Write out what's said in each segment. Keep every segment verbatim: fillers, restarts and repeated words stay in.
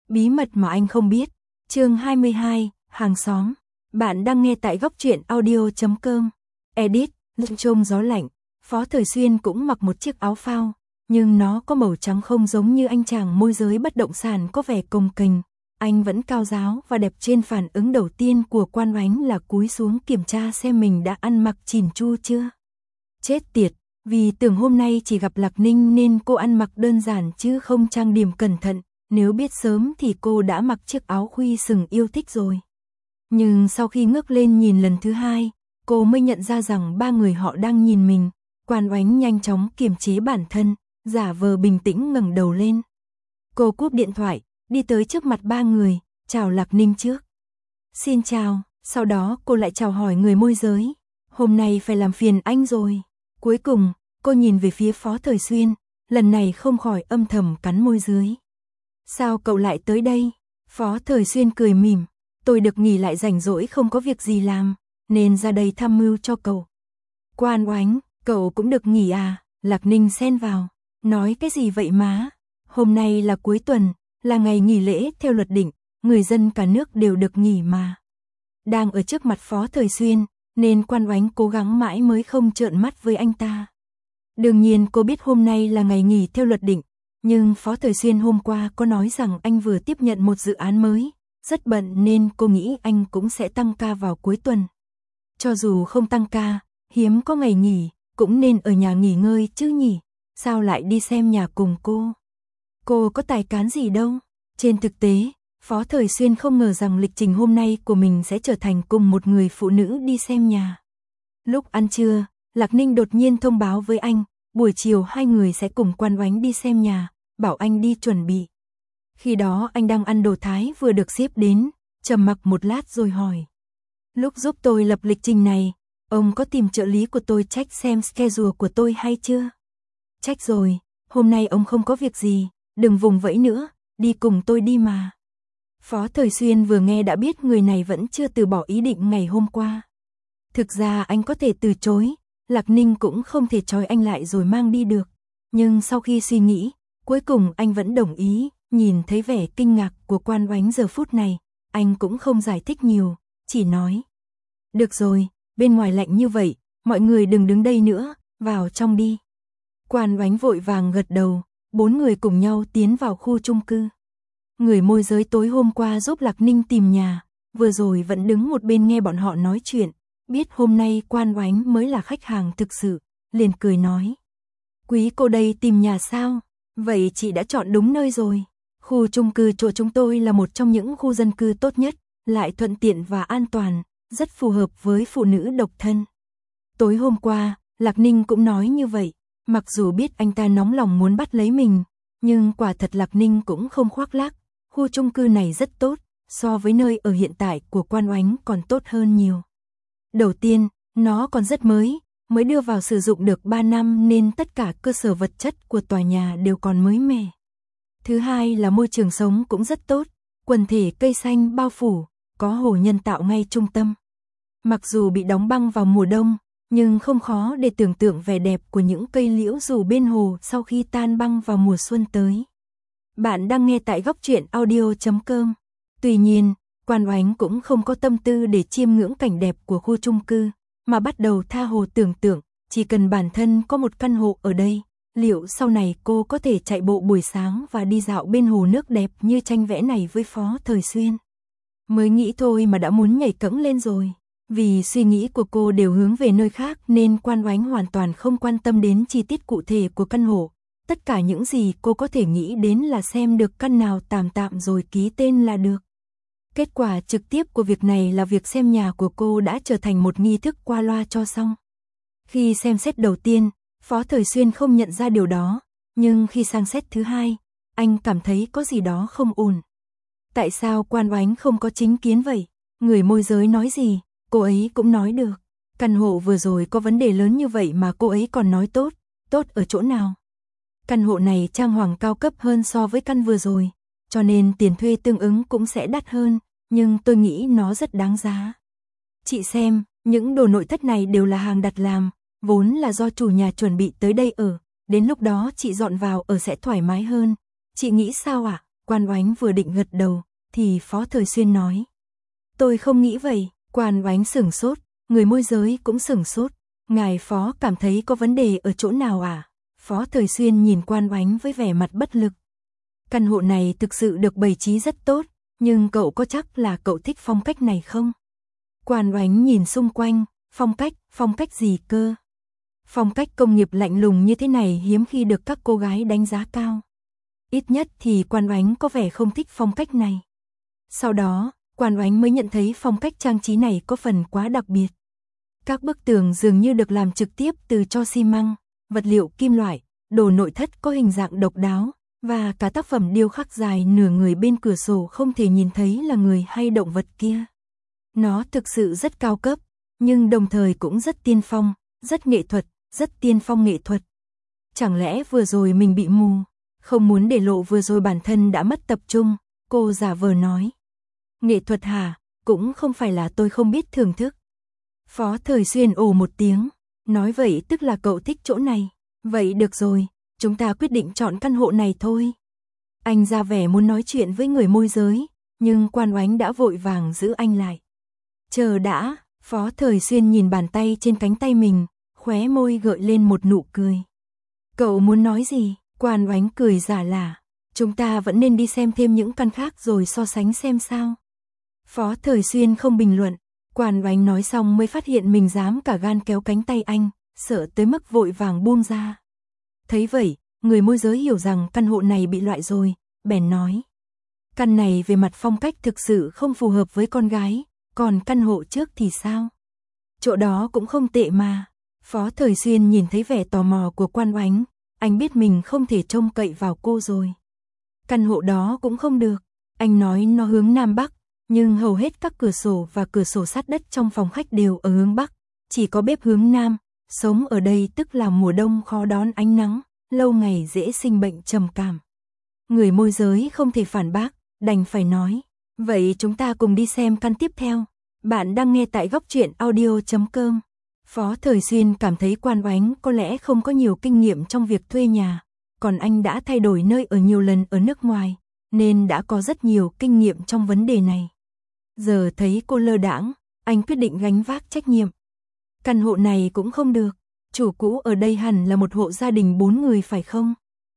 Bí mật mà anh không biết. Chương hai mươi hai, hàng xóm. Bạn đang nghe tại góc truyện audio chấm com. Edit, trông gió lạnh. Phó Thời Xuyên cũng mặc một chiếc áo phao, nhưng nó có màu trắng không giống như anh chàng môi giới bất động sản có vẻ cồng kềnh. Anh vẫn cao ráo và đẹp. Trên phản ứng đầu tiên của Quan Oánh là cúi xuống kiểm tra xem mình đã ăn mặc chỉn chu chưa. Chết tiệt, vì tưởng hôm nay chỉ gặp Lạc Ninh nên cô ăn mặc đơn giản chứ không trang điểm cẩn thận. Nếu biết sớm thì cô đã mặc chiếc áo khuy sừng yêu thích rồi. Nhưng sau khi ngước lên nhìn lần thứ hai, cô mới nhận ra rằng ba người họ đang nhìn mình. Quan Oánh nhanh chóng kiềm chế bản thân, giả vờ bình tĩnh ngẩng đầu lên. Cô cúp điện thoại, đi tới trước mặt ba người, chào Lạc Ninh trước. Xin chào, sau đó cô lại chào hỏi người môi giới. Hôm nay phải làm phiền anh rồi. Cuối cùng, cô nhìn về phía Phó Thời Xuyên, lần này không khỏi âm thầm cắn môi dưới. Sao cậu lại tới đây? Phó Thời Xuyên cười mỉm. Tôi được nghỉ lại rảnh rỗi không có việc gì làm, nên ra đây tham mưu cho cậu. Quan Oánh, cậu cũng được nghỉ à? Lạc Ninh xen vào. Nói cái gì vậy má? Hôm nay là cuối tuần, là ngày nghỉ lễ theo luật định, người dân cả nước đều được nghỉ mà. Đang ở trước mặt Phó Thời Xuyên, nên Quan Oánh cố gắng mãi mới không trợn mắt với anh ta. Đương nhiên cô biết hôm nay là ngày nghỉ theo luật định, nhưng Phó Thời Xuyên hôm qua có nói rằng anh vừa tiếp nhận một dự án mới, rất bận nên cô nghĩ anh cũng sẽ tăng ca vào cuối tuần. Cho dù không tăng ca, hiếm có ngày nghỉ, cũng nên ở nhà nghỉ ngơi chứ nhỉ, sao lại đi xem nhà cùng cô? Cô có tài cán gì đâu. Trên thực tế, Phó Thời Xuyên không ngờ rằng lịch trình hôm nay của mình sẽ trở thành cùng một người phụ nữ đi xem nhà. Lúc ăn trưa, Lạc Ninh đột nhiên thông báo với anh, buổi chiều hai người sẽ cùng Quan Oánh đi xem nhà, bảo anh đi chuẩn bị. Khi đó anh đang ăn đồ Thái vừa được xếp đến, trầm mặc một lát rồi hỏi. Lúc giúp tôi lập lịch trình này, ông có tìm trợ lý của tôi check xem schedule của tôi hay chưa? Check rồi, hôm nay ông không có việc gì, đừng vùng vẫy nữa, đi cùng tôi đi mà. Phó Thời Xuyên vừa nghe đã biết người này vẫn chưa từ bỏ ý định ngày hôm qua. Thực ra anh có thể từ chối, Lạc Ninh cũng không thể trói anh lại rồi mang đi được. Nhưng sau khi suy nghĩ, cuối cùng anh vẫn đồng ý. Nhìn thấy vẻ kinh ngạc của Quan Oánh giờ phút này, anh cũng không giải thích nhiều, chỉ nói. Được rồi, bên ngoài lạnh như vậy, mọi người đừng đứng đây nữa, vào trong đi. Quan Oánh vội vàng gật đầu, bốn người cùng nhau tiến vào khu chung cư. Người môi giới tối hôm qua giúp Lạc Ninh tìm nhà, vừa rồi vẫn đứng một bên nghe bọn họ nói chuyện, biết hôm nay Quan Oánh mới là khách hàng thực sự, liền cười nói. Quý cô đây tìm nhà sao? Vậy chị đã chọn đúng nơi rồi. Khu chung cư chỗ chúng tôi là một trong những khu dân cư tốt nhất, lại thuận tiện và an toàn, rất phù hợp với phụ nữ độc thân. Tối hôm qua, Lạc Ninh cũng nói như vậy, mặc dù biết anh ta nóng lòng muốn bắt lấy mình, nhưng quả thật Lạc Ninh cũng không khoác lác, khu chung cư này rất tốt, so với nơi ở hiện tại của Quan Oánh còn tốt hơn nhiều. Đầu tiên, nó còn rất mới, mới đưa vào sử dụng được ba năm nên tất cả cơ sở vật chất của tòa nhà đều còn mới mẻ. Thứ hai là môi trường sống cũng rất tốt, quần thể cây xanh bao phủ, có hồ nhân tạo ngay trung tâm. Mặc dù bị đóng băng vào mùa đông, nhưng không khó để tưởng tượng vẻ đẹp của những cây liễu rủ bên hồ sau khi tan băng vào mùa xuân tới. Bạn đang nghe tại góc truyện audio chấm com. Tuy nhiên, Quan Oánh cũng không có tâm tư để chiêm ngưỡng cảnh đẹp của khu chung cư, mà bắt đầu tha hồ tưởng tượng, chỉ cần bản thân có một căn hộ ở đây, liệu sau này cô có thể chạy bộ buổi sáng và đi dạo bên hồ nước đẹp như tranh vẽ này với Phó Thời Xuyên. Mới nghĩ thôi mà đã muốn nhảy cẫng lên rồi. Vì suy nghĩ của cô đều hướng về nơi khác nên Quan Oánh hoàn toàn không quan tâm đến chi tiết cụ thể của căn hộ. Tất cả những gì cô có thể nghĩ đến là xem được căn nào tạm tạm rồi ký tên là được. Kết quả trực tiếp của việc này là việc xem nhà của cô đã trở thành một nghi thức qua loa cho xong. Khi xem xét đầu tiên, Phó Thời Xuyên không nhận ra điều đó, nhưng khi sang xét thứ hai, anh cảm thấy có gì đó không ổn. Tại sao Quan Oánh không có chính kiến vậy? Người môi giới nói gì, cô ấy cũng nói được. Căn hộ vừa rồi có vấn đề lớn như vậy mà cô ấy còn nói tốt, tốt ở chỗ nào? Căn hộ này trang hoàng cao cấp hơn so với căn vừa rồi, cho nên tiền thuê tương ứng cũng sẽ đắt hơn, nhưng tôi nghĩ nó rất đáng giá. Chị xem, những đồ nội thất này đều là hàng đặt làm, vốn là do chủ nhà chuẩn bị tới đây ở, đến lúc đó chị dọn vào ở sẽ thoải mái hơn. Chị nghĩ sao ạ? Quan Oánh vừa định gật đầu, thì Phó Thời Xuyên nói. Tôi không nghĩ vậy. Quan Oánh sửng sốt, người môi giới cũng sửng sốt. Ngài Phó cảm thấy có vấn đề ở chỗ nào à? Phó Thời Xuyên nhìn Quan Oánh với vẻ mặt bất lực. Căn hộ này thực sự được bày trí rất tốt, nhưng cậu có chắc là cậu thích phong cách này không? Quan Oánh nhìn xung quanh, phong cách, phong cách gì cơ? Phong cách công nghiệp lạnh lùng như thế này hiếm khi được các cô gái đánh giá cao. Ít nhất thì Quan Oánh có vẻ không thích phong cách này. Sau đó, Quan Oánh mới nhận thấy phong cách trang trí này có phần quá đặc biệt. Các bức tường dường như được làm trực tiếp từ tro xi măng, vật liệu kim loại, đồ nội thất có hình dạng độc đáo, và cả tác phẩm điêu khắc dài nửa người bên cửa sổ không thể nhìn thấy là người hay động vật kia. Nó thực sự rất cao cấp, nhưng đồng thời cũng rất tiên phong, rất nghệ thuật, rất tiên phong nghệ thuật. Chẳng lẽ vừa rồi mình bị mù? Không muốn để lộ vừa rồi bản thân đã mất tập trung, cô giả vờ nói. Nghệ thuật hả? Cũng không phải là tôi không biết thưởng thức. Phó Thời Xuyên ồ một tiếng, nói vậy tức là cậu thích chỗ này. Vậy được rồi, chúng ta quyết định chọn căn hộ này thôi. Anh ra vẻ muốn nói chuyện với người môi giới, nhưng Quan Oánh đã vội vàng giữ anh lại. Chờ đã, Phó Thời Xuyên nhìn bàn tay trên cánh tay mình, khóe môi gợi lên một nụ cười. Cậu muốn nói gì? Quan Oánh cười giả lả. Chúng ta vẫn nên đi xem thêm những căn khác rồi so sánh xem sao. Phó Thời Xuyên không bình luận. Quan Oánh nói xong mới phát hiện mình dám cả gan kéo cánh tay anh, sợ tới mức vội vàng buông ra. Thấy vậy, người môi giới hiểu rằng căn hộ này bị loại rồi, bèn nói. Căn này về mặt phong cách thực sự không phù hợp với con gái, còn căn hộ trước thì sao? Chỗ đó cũng không tệ mà. Phó Thời Xuyên nhìn thấy vẻ tò mò của Quan Oánh, anh biết mình không thể trông cậy vào cô rồi. Căn hộ đó cũng không được, anh nói nó hướng Nam Bắc, nhưng hầu hết các cửa sổ và cửa sổ sát đất trong phòng khách đều ở hướng Bắc, chỉ có bếp hướng Nam, sống ở đây tức là mùa đông khó đón ánh nắng, lâu ngày dễ sinh bệnh trầm cảm. Người môi giới không thể phản bác, đành phải nói, vậy chúng ta cùng đi xem căn tiếp theo. Bạn đang nghe tại góc truyện audio chấm com. Phó Thời Xuyên cảm thấy Quan Oánh có lẽ không có nhiều kinh nghiệm trong việc thuê nhà, còn anh đã thay đổi nơi ở nhiều lần ở nước ngoài, nên đã có rất nhiều kinh nghiệm trong vấn đề này. Giờ thấy cô lơ đãng, anh quyết định gánh vác trách nhiệm. Căn hộ này cũng không được, chủ cũ ở đây hẳn là một hộ gia đình bốn người phải không?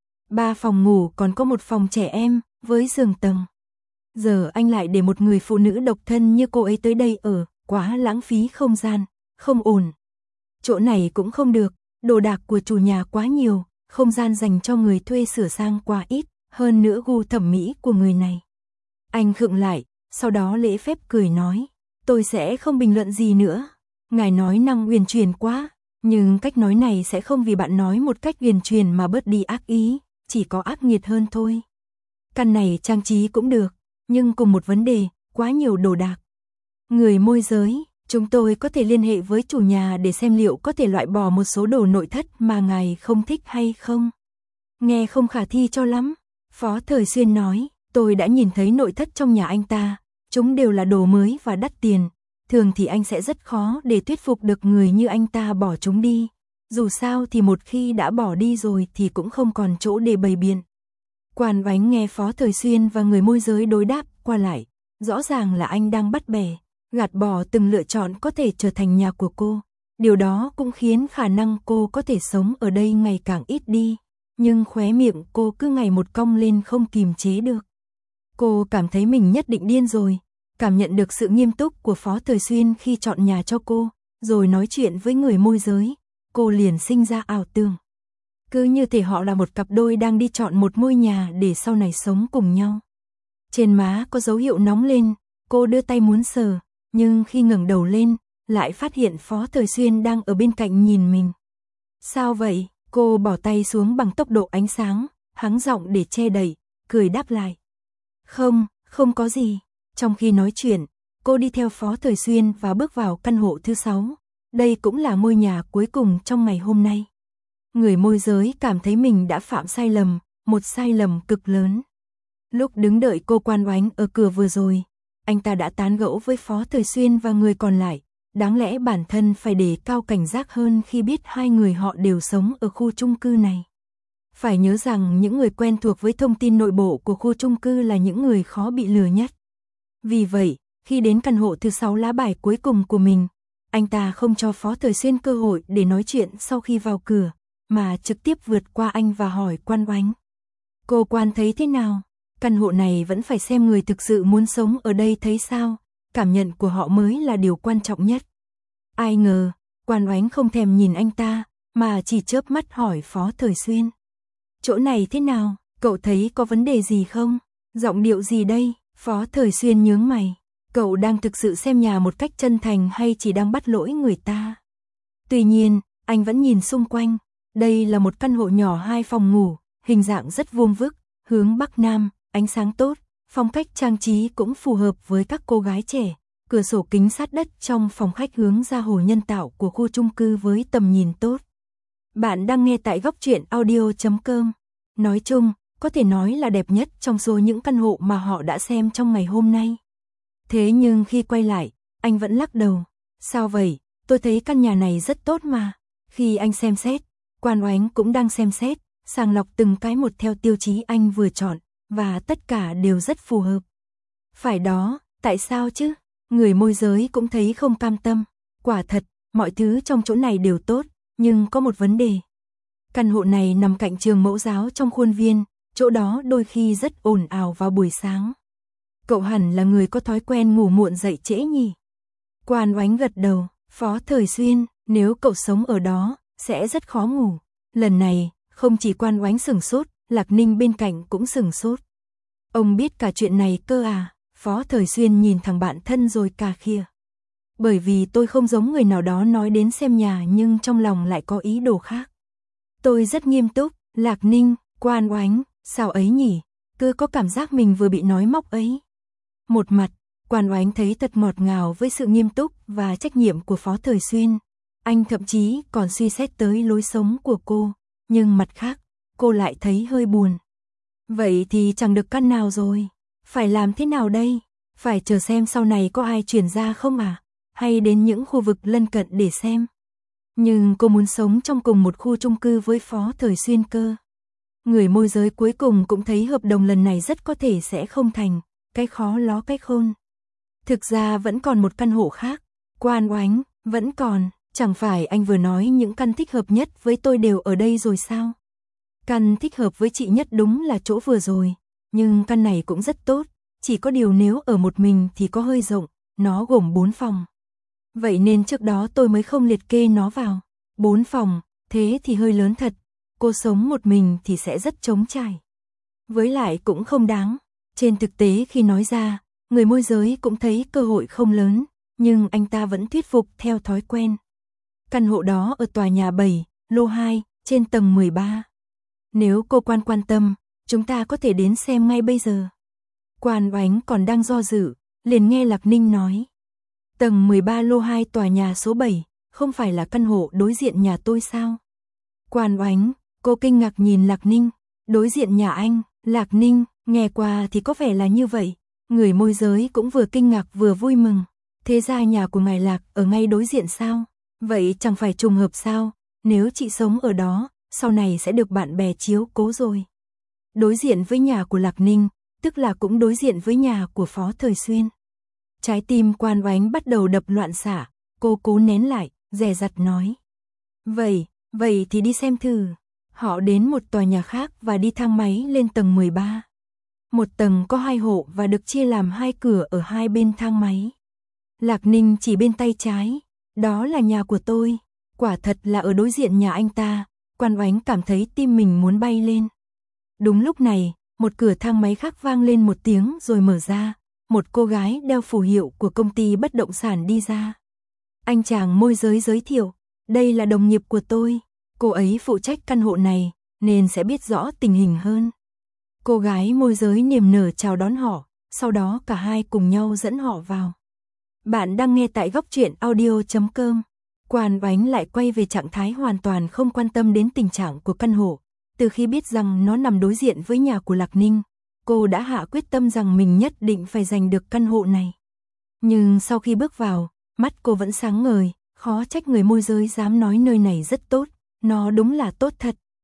Ba phòng ngủ còn có một phòng trẻ em, với giường tầng. Giờ anh lại để một người phụ nữ độc thân như cô ấy tới đây ở, quá lãng phí không gian, không ổn. Chỗ này cũng không được, đồ đạc của chủ nhà quá nhiều, không gian dành cho người thuê sửa sang quá ít, hơn nữa gu thẩm mỹ của người này. Anh khựng lại, sau đó lễ phép cười nói, tôi sẽ không bình luận gì nữa. Ngài nói năng huyền truyền quá, nhưng cách nói này sẽ không vì bạn nói một cách huyền truyền mà bớt đi ác ý, chỉ có ác nghiệt hơn thôi. Căn này trang trí cũng được, nhưng cùng một vấn đề, quá nhiều đồ đạc. Người môi giới, chúng tôi có thể liên hệ với chủ nhà để xem liệu có thể loại bỏ một số đồ nội thất mà ngài không thích hay không. Nghe không khả thi cho lắm. Phó Thời Xuyên nói, tôi đã nhìn thấy nội thất trong nhà anh ta, chúng đều là đồ mới và đắt tiền. Thường thì anh sẽ rất khó để thuyết phục được người như anh ta bỏ chúng đi. Dù sao thì một khi đã bỏ đi rồi thì cũng không còn chỗ để bày biện. Quan Oánh nghe Phó Thời Xuyên và người môi giới đối đáp qua lại, rõ ràng là anh đang bắt bẻ, gạt bỏ từng lựa chọn có thể trở thành nhà của cô. Điều đó cũng khiến khả năng cô có thể sống ở đây ngày càng ít đi, nhưng khóe miệng cô cứ ngày một cong lên không kìm chế được. Cô cảm thấy mình nhất định điên rồi, cảm nhận được sự nghiêm túc của Phó Thời Xuyên khi chọn nhà cho cô, rồi nói chuyện với người môi giới, cô liền sinh ra ảo tưởng. Cứ như thể họ là một cặp đôi đang đi chọn một ngôi nhà để sau này sống cùng nhau. Trên má có dấu hiệu nóng lên, cô đưa tay muốn sờ, nhưng khi ngẩng đầu lên, lại phát hiện Phó Thời Xuyên đang ở bên cạnh nhìn mình. Sao vậy? Cô bỏ tay xuống bằng tốc độ ánh sáng, hắng giọng để che đậy, cười đáp lại. Không, không có gì. Trong khi nói chuyện, cô đi theo Phó Thời Xuyên và bước vào căn hộ thứ sáu. Đây cũng là ngôi nhà cuối cùng trong ngày hôm nay. Người môi giới cảm thấy mình đã phạm sai lầm, một sai lầm cực lớn. Lúc đứng đợi cô Quan Oánh ở cửa vừa rồi, anh ta đã tán gẫu với Phó Thời Xuyên và người còn lại. Đáng lẽ bản thân phải đề cao cảnh giác hơn khi biết hai người họ đều sống ở khu chung cư này. Phải nhớ rằng những người quen thuộc với thông tin nội bộ của khu chung cư là những người khó bị lừa nhất. Vì vậy, khi đến căn hộ thứ sáu lá bài cuối cùng của mình, anh ta không cho Phó Thời Xuyên cơ hội để nói chuyện sau khi vào cửa, mà trực tiếp vượt qua anh và hỏi Quan Oánh. Cô Quan thấy thế nào? Căn hộ này vẫn phải xem người thực sự muốn sống ở đây thấy sao, cảm nhận của họ mới là điều quan trọng nhất. Ai ngờ, Quan Oánh không thèm nhìn anh ta, mà chỉ chớp mắt hỏi Phó Thời Xuyên. Chỗ này thế nào, cậu thấy có vấn đề gì không? Giọng điệu gì đây? Phó Thời Xuyên nhướng mày. Cậu đang thực sự xem nhà một cách chân thành hay chỉ đang bắt lỗi người ta? Tuy nhiên, anh vẫn nhìn xung quanh. Đây là một căn hộ nhỏ hai phòng ngủ, hình dạng rất vuông vức, hướng Bắc Nam, ánh sáng tốt, phong cách trang trí cũng phù hợp với các cô gái trẻ. Cửa sổ kính sát đất trong phòng khách hướng ra hồ nhân tạo của khu chung cư với tầm nhìn tốt. Bạn đang nghe tại góc truyện audio chấm com. Nói chung, có thể nói là đẹp nhất trong số những căn hộ mà họ đã xem trong ngày hôm nay. Thế nhưng khi quay lại, anh vẫn lắc đầu. Sao vậy? Tôi thấy căn nhà này rất tốt mà. Khi anh xem xét, Quan Oánh cũng đang xem xét, sàng lọc từng cái một theo tiêu chí anh vừa chọn, và tất cả đều rất phù hợp. Phải đó, tại sao chứ? Người môi giới cũng thấy không cam tâm. Quả thật, mọi thứ trong chỗ này đều tốt, nhưng có một vấn đề. Căn hộ này nằm cạnh trường mẫu giáo trong khuôn viên, chỗ đó đôi khi rất ồn ào vào buổi sáng. Cậu hẳn là người có thói quen ngủ muộn dậy trễ nhỉ? Quan Oánh gật đầu. Phó Thời Xuyên, nếu cậu sống ở đó, sẽ rất khó ngủ. Lần này, không chỉ Quan Oánh sửng sốt, Lạc Ninh bên cạnh cũng sửng sốt. Ông biết cả chuyện này cơ à? Phó Thời Xuyên nhìn thằng bạn thân rồi cà khịa. Bởi vì tôi không giống người nào đó nói đến xem nhà nhưng trong lòng lại có ý đồ khác. Tôi rất nghiêm túc. Lạc Ninh, Quan Oánh, sao ấy nhỉ? Cứ có cảm giác mình vừa bị nói móc ấy. Một mặt, Quan Oánh thấy thật ngọt ngào với sự nghiêm túc và trách nhiệm của Phó Thời Xuyên. Anh thậm chí còn suy xét tới lối sống của cô, nhưng mặt khác, cô lại thấy hơi buồn. Vậy thì chẳng được căn nào rồi, phải làm thế nào đây? Phải chờ xem sau này có ai chuyển ra không à? Hay đến những khu vực lân cận để xem? Nhưng cô muốn sống trong cùng một khu chung cư với Phó Thời Xuyên cơ. Người môi giới cuối cùng cũng thấy hợp đồng lần này rất có thể sẽ không thành, cái khó ló cái khôn. Thực ra vẫn còn một căn hộ khác. Quan Oánh, vẫn còn, chẳng phải anh vừa nói những căn thích hợp nhất với tôi đều ở đây rồi sao? Căn thích hợp với chị nhất đúng là chỗ vừa rồi, nhưng căn này cũng rất tốt, chỉ có điều nếu ở một mình thì có hơi rộng, nó gồm bốn phòng. Vậy nên trước đó tôi mới không liệt kê nó vào. Bốn phòng, thế thì hơi lớn thật, cô sống một mình thì sẽ rất trống trải. Với lại cũng không đáng. Trên thực tế khi nói ra, người môi giới cũng thấy cơ hội không lớn, nhưng anh ta vẫn thuyết phục theo thói quen. Căn hộ đó ở tòa nhà bảy, lô hai, trên tầng mười ba. Nếu cô Quan quan tâm, chúng ta có thể đến xem ngay bây giờ. Quan Oánh còn đang do dự, liền nghe Lạc Ninh nói. Tầng mười ba lô hai tòa nhà số bảy, không phải là căn hộ đối diện nhà tôi sao? Quan Oánh, cô kinh ngạc nhìn Lạc Ninh. Đối diện nhà anh, Lạc Ninh, nghe qua thì có vẻ là như vậy. Người môi giới cũng vừa kinh ngạc vừa vui mừng. Thế ra nhà của ngài Lạc ở ngay đối diện sao? Vậy chẳng phải trùng hợp sao? Nếu chị sống ở đó, sau này sẽ được bạn bè chiếu cố rồi. Đối diện với nhà của Lạc Ninh, tức là cũng đối diện với nhà của Phó Thời Xuyên. Trái tim Quan Oánh bắt đầu đập loạn xạ, cô cố nén lại, dè dặt nói. Vậy, vậy thì đi xem thử. Họ đến một tòa nhà khác và đi thang máy lên tầng mười ba. Một tầng có hai hộ và được chia làm hai cửa ở hai bên thang máy. Lạc Ninh chỉ bên tay trái, đó là nhà của tôi, quả thật là ở đối diện nhà anh ta. Quan Oánh cảm thấy tim mình muốn bay lên. Đúng lúc này, một cửa thang máy khác vang lên một tiếng rồi mở ra, một cô gái đeo phù hiệu của công ty bất động sản đi ra. Anh chàng môi giới giới thiệu, đây là đồng nghiệp của tôi, cô ấy phụ trách căn hộ này, nên sẽ biết rõ tình hình hơn. Cô gái môi giới niềm nở chào đón họ, sau đó cả hai cùng nhau dẫn họ vào. Bạn đang nghe tại góc truyện audio chấm com. Quan Oánh lại quay về trạng thái hoàn toàn không quan tâm đến tình trạng của căn hộ. Từ khi biết rằng nó nằm đối diện với nhà của Lạc Ninh, cô đã hạ quyết tâm rằng mình nhất định phải giành được căn hộ này. Nhưng sau khi bước vào, mắt cô vẫn sáng ngời, khó trách người môi giới dám nói nơi này rất tốt, nó đúng là tốt thật.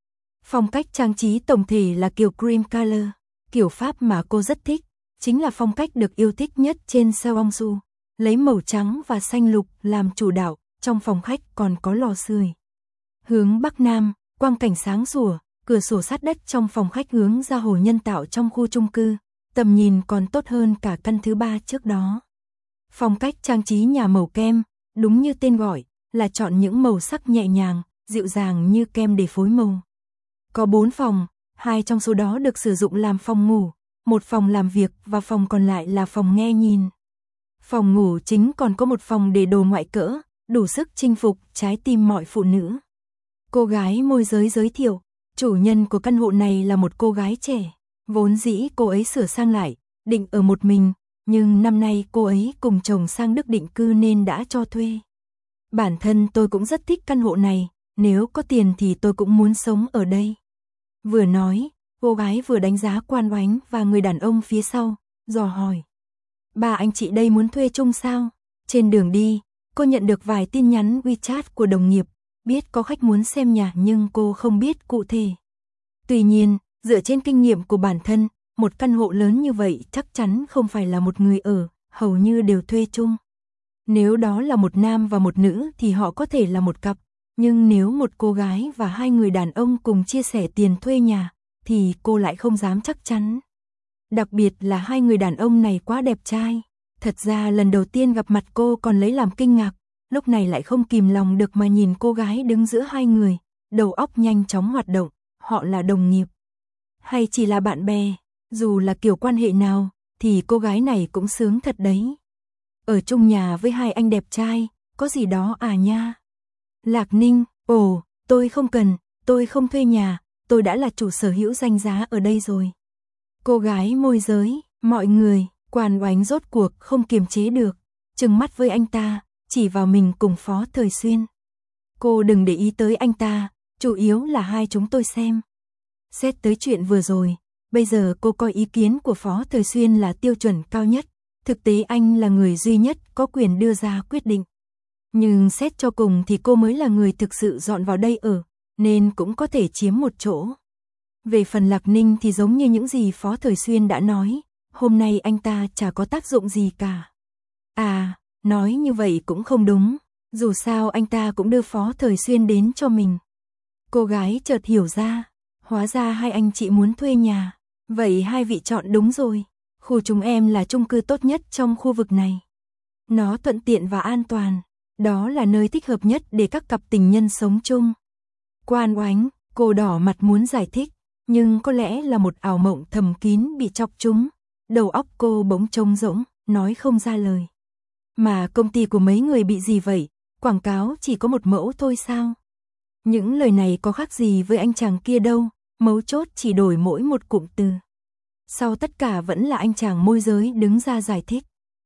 Phong cách trang trí tổng thể là kiểu cream color, kiểu Pháp mà cô rất thích, chính là phong cách được yêu thích nhất trên Seongsu, lấy màu trắng và xanh lục làm chủ đạo, trong phòng khách còn có lò sưởi. Hướng Bắc Nam, quang cảnh sáng sủa, cửa sổ sát đất trong phòng khách hướng ra hồ nhân tạo trong khu chung cư, tầm nhìn còn tốt hơn cả căn thứ ba trước đó. Phong cách trang trí nhà màu kem, đúng như tên gọi, là chọn những màu sắc nhẹ nhàng, dịu dàng như kem để phối màu. Có bốn phòng, hai trong số đó được sử dụng làm phòng ngủ, một phòng làm việc và phòng còn lại là phòng nghe nhìn. Phòng ngủ chính còn có một phòng để đồ ngoại cỡ, đủ sức chinh phục trái tim mọi phụ nữ. Cô gái môi giới giới thiệu, chủ nhân của căn hộ này là một cô gái trẻ, vốn dĩ cô ấy sửa sang lại, định ở một mình, nhưng năm nay cô ấy cùng chồng sang Đức định cư nên đã cho thuê. Bản thân tôi cũng rất thích căn hộ này, nếu có tiền thì tôi cũng muốn sống ở đây. Vừa nói, cô gái vừa đánh giá Quan Oánh và người đàn ông phía sau, dò hỏi. Ba anh chị đây muốn thuê chung sao? Trên đường đi, cô nhận được vài tin nhắn WeChat của đồng nghiệp, biết có khách muốn xem nhà nhưng cô không biết cụ thể. Tuy nhiên, dựa trên kinh nghiệm của bản thân, một căn hộ lớn như vậy chắc chắn không phải là một người ở, hầu như đều thuê chung. Nếu đó là một nam và một nữ thì họ có thể là một cặp, nhưng nếu một cô gái và hai người đàn ông cùng chia sẻ tiền thuê nhà, thì cô lại không dám chắc chắn. Đặc biệt là hai người đàn ông này quá đẹp trai. Thật ra lần đầu tiên gặp mặt cô còn lấy làm kinh ngạc, lúc này lại không kìm lòng được mà nhìn cô gái đứng giữa hai người, đầu óc nhanh chóng hoạt động, họ là đồng nghiệp. Hay chỉ là bạn bè, dù là kiểu quan hệ nào, thì cô gái này cũng sướng thật đấy. Ở chung nhà với hai anh đẹp trai, có gì đó à nha. Lạc Ninh, ồ, tôi không cần, tôi không thuê nhà, tôi đã là chủ sở hữu danh giá ở đây rồi. Cô gái môi giới, mọi người, Quan Oánh rốt cuộc không kiềm chế được, trừng mắt với anh ta, chỉ vào mình cùng Phó Thời Xuyên. Cô đừng để ý tới anh ta, chủ yếu là hai chúng tôi xem. Xét tới chuyện vừa rồi, bây giờ cô coi ý kiến của Phó Thời Xuyên là tiêu chuẩn cao nhất, thực tế anh là người duy nhất có quyền đưa ra quyết định. Nhưng xét cho cùng thì cô mới là người thực sự dọn vào đây ở, nên cũng có thể chiếm một chỗ. Về phần Lạc Ninh thì giống như những gì Phó Thời Xuyên đã nói, hôm nay anh ta chả có tác dụng gì cả. À, nói như vậy cũng không đúng, dù sao anh ta cũng đưa Phó Thời Xuyên đến cho mình. Cô gái chợt hiểu ra, hóa ra hai anh chị muốn thuê nhà, vậy hai vị chọn đúng rồi, khu chúng em là chung cư tốt nhất trong khu vực này. Nó thuận tiện và an toàn, đó là nơi thích hợp nhất để các cặp tình nhân sống chung. Quan Oánh, cô đỏ mặt muốn giải thích, nhưng có lẽ là một ảo mộng thầm kín bị chọc trúng, đầu óc cô bỗng trống rỗng, nói không ra lời. Mà công ty của mấy người bị gì vậy, quảng cáo chỉ có một mẫu thôi sao? Những lời này có khác gì với anh chàng kia đâu, mấu chốt chỉ đổi mỗi một cụm từ. Sau tất cả vẫn là anh chàng môi giới đứng ra giải thích.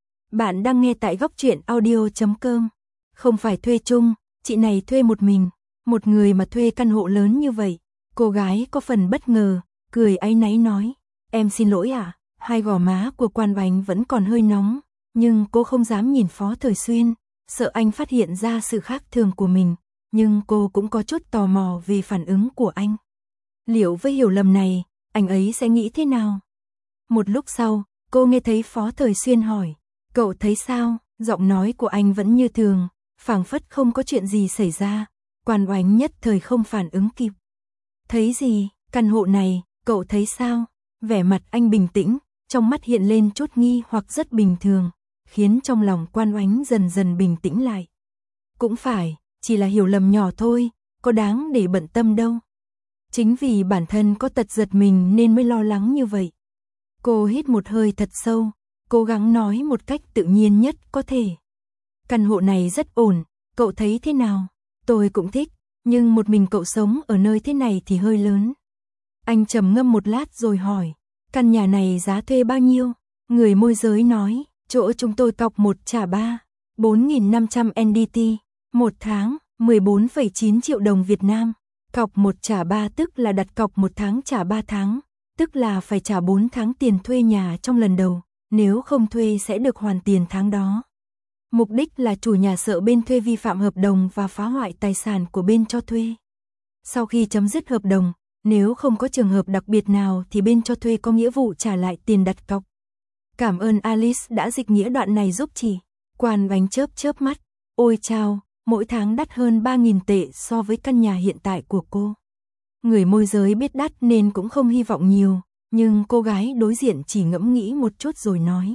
Bạn đang nghe tại góc truyện audio chấm com. Không phải thuê chung, chị này thuê một mình, một người mà thuê căn hộ lớn như vậy. Cô gái có phần bất ngờ, cười áy náy nói, em xin lỗi ạ, à? Hai gò má của Quan Oánh vẫn còn hơi nóng, nhưng cô không dám nhìn Phó Thời Xuyên, sợ anh phát hiện ra sự khác thường của mình, nhưng cô cũng có chút tò mò về phản ứng của anh. Liệu với hiểu lầm này, anh ấy sẽ nghĩ thế nào? Một lúc sau, cô nghe thấy Phó Thời Xuyên hỏi, cậu thấy sao? Giọng nói của anh vẫn như thường, phảng phất không có chuyện gì xảy ra. Quan Oánh nhất thời không phản ứng kịp. Thấy gì? Căn hộ này, cậu thấy sao? Vẻ mặt anh bình tĩnh, trong mắt hiện lên chút nghi hoặc rất bình thường, khiến trong lòng Quan Oánh dần dần bình tĩnh lại. Cũng phải, chỉ là hiểu lầm nhỏ thôi, có đáng để bận tâm đâu. Chính vì bản thân có tật giật mình nên mới lo lắng như vậy. Cô hít một hơi thật sâu, cố gắng nói một cách tự nhiên nhất có thể. Căn hộ này rất ổn, cậu thấy thế nào? Tôi cũng thích, nhưng một mình cậu sống ở nơi thế này thì hơi lớn. Anh trầm ngâm một lát rồi hỏi, căn nhà này giá thuê bao nhiêu? Người môi giới nói, chỗ chúng tôi cọc một trả ba, bốn nghìn năm trăm en đê tê, một tháng, mười bốn phẩy chín triệu đồng Việt Nam. Cọc một trả ba tức là đặt cọc một tháng trả ba tháng, tức là phải trả bốn tháng tiền thuê nhà trong lần đầu, nếu không thuê sẽ được hoàn tiền tháng đó. Mục đích là chủ nhà sợ bên thuê vi phạm hợp đồng và phá hoại tài sản của bên cho thuê. Sau khi chấm dứt hợp đồng, Nếu không có trường hợp đặc biệt nào thì bên cho thuê có nghĩa vụ trả lại tiền đặt cọc. Cảm ơn Alice đã dịch nghĩa đoạn này giúp chị. Quan Oánh chớp chớp mắt. Ôi chao, mỗi tháng đắt hơn ba nghìn tệ so với căn nhà hiện tại của cô. Người môi giới biết đắt nên cũng không hy vọng nhiều, nhưng cô gái đối diện chỉ ngẫm nghĩ một chút rồi nói.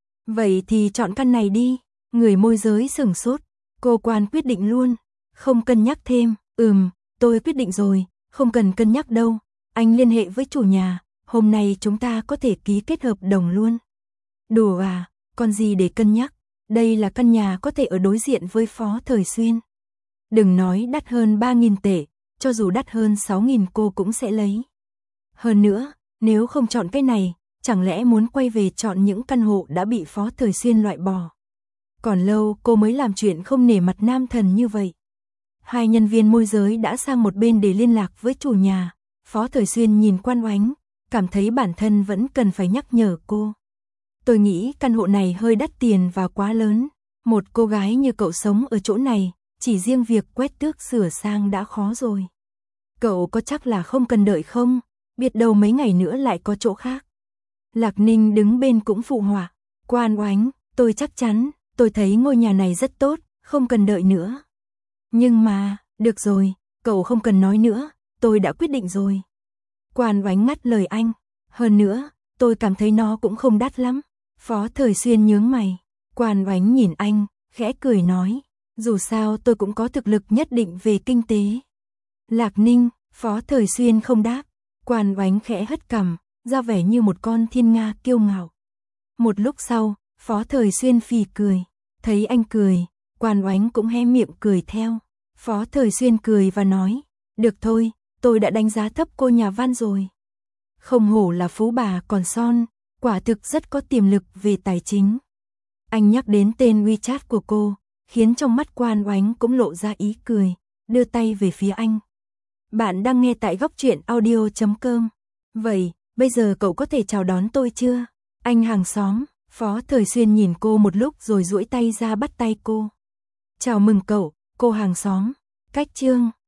Vậy thì chọn căn này đi. Người môi giới sửng sốt. Cô Quan quyết định luôn. Không cân nhắc thêm. Ừm, tôi quyết định rồi. Không cần cân nhắc đâu. Anh liên hệ với chủ nhà. Hôm nay chúng ta có thể ký kết hợp đồng luôn. Đùa à, còn gì để cân nhắc. Đây là căn nhà có thể ở đối diện với Phó Thời Xuyên. Đừng nói đắt hơn ba nghìn tệ. Cho dù đắt hơn sáu nghìn cô cũng sẽ lấy. Hơn nữa, nếu không chọn cái này, chẳng lẽ muốn quay về chọn những căn hộ đã bị Phó Thời Xuyên loại bỏ. Còn lâu cô mới làm chuyện không nể mặt nam thần như vậy. Hai nhân viên môi giới đã sang một bên để liên lạc với chủ nhà. Phó Thời Xuyên nhìn Quan Oánh, cảm thấy bản thân vẫn cần phải nhắc nhở cô. Tôi nghĩ căn hộ này hơi đắt tiền và quá lớn. Một cô gái như cậu sống ở chỗ này, chỉ riêng việc quét tước sửa sang đã khó rồi. Cậu có chắc là không cần đợi không? Biết đâu mấy ngày nữa lại có chỗ khác. Lạc Ninh đứng bên cũng phụ họa. Quan Oánh, tôi chắc chắn, tôi thấy ngôi nhà này rất tốt, không cần đợi nữa. Nhưng mà, được rồi, cậu không cần nói nữa, tôi đã quyết định rồi. Quan Oánh ngắt lời anh. Hơn nữa, tôi cảm thấy nó cũng không đắt lắm. Phó Thời Xuyên nhướng mày. Quan Oánh nhìn anh, khẽ cười nói. Dù sao tôi cũng có thực lực nhất định về kinh tế. Lạc Ninh, Phó Thời Xuyên không đáp. Quan Oánh khẽ hất cằm, ra vẻ như một con thiên nga kiêu ngạo. Một lúc sau, Phó Thời Xuyên phì cười. Thấy anh cười, Quan Oánh cũng hé miệng cười theo. Phó Thời Xuyên cười và nói. Được thôi, tôi đã đánh giá thấp cô nhà văn rồi. Không hổ là phú bà còn son, quả thực rất có tiềm lực về tài chính. Anh nhắc đến tên WeChat của cô, khiến trong mắt Quan Oánh cũng lộ ra ý cười, đưa tay về phía anh. Bạn đang nghe tại góc truyện audio chấm com. Vậy, bây giờ cậu có thể chào đón tôi chưa? Anh hàng xóm. Phó Thời Xuyên nhìn cô một lúc rồi duỗi tay ra bắt tay cô. Chào mừng cậu, cô hàng xóm. Cách chương.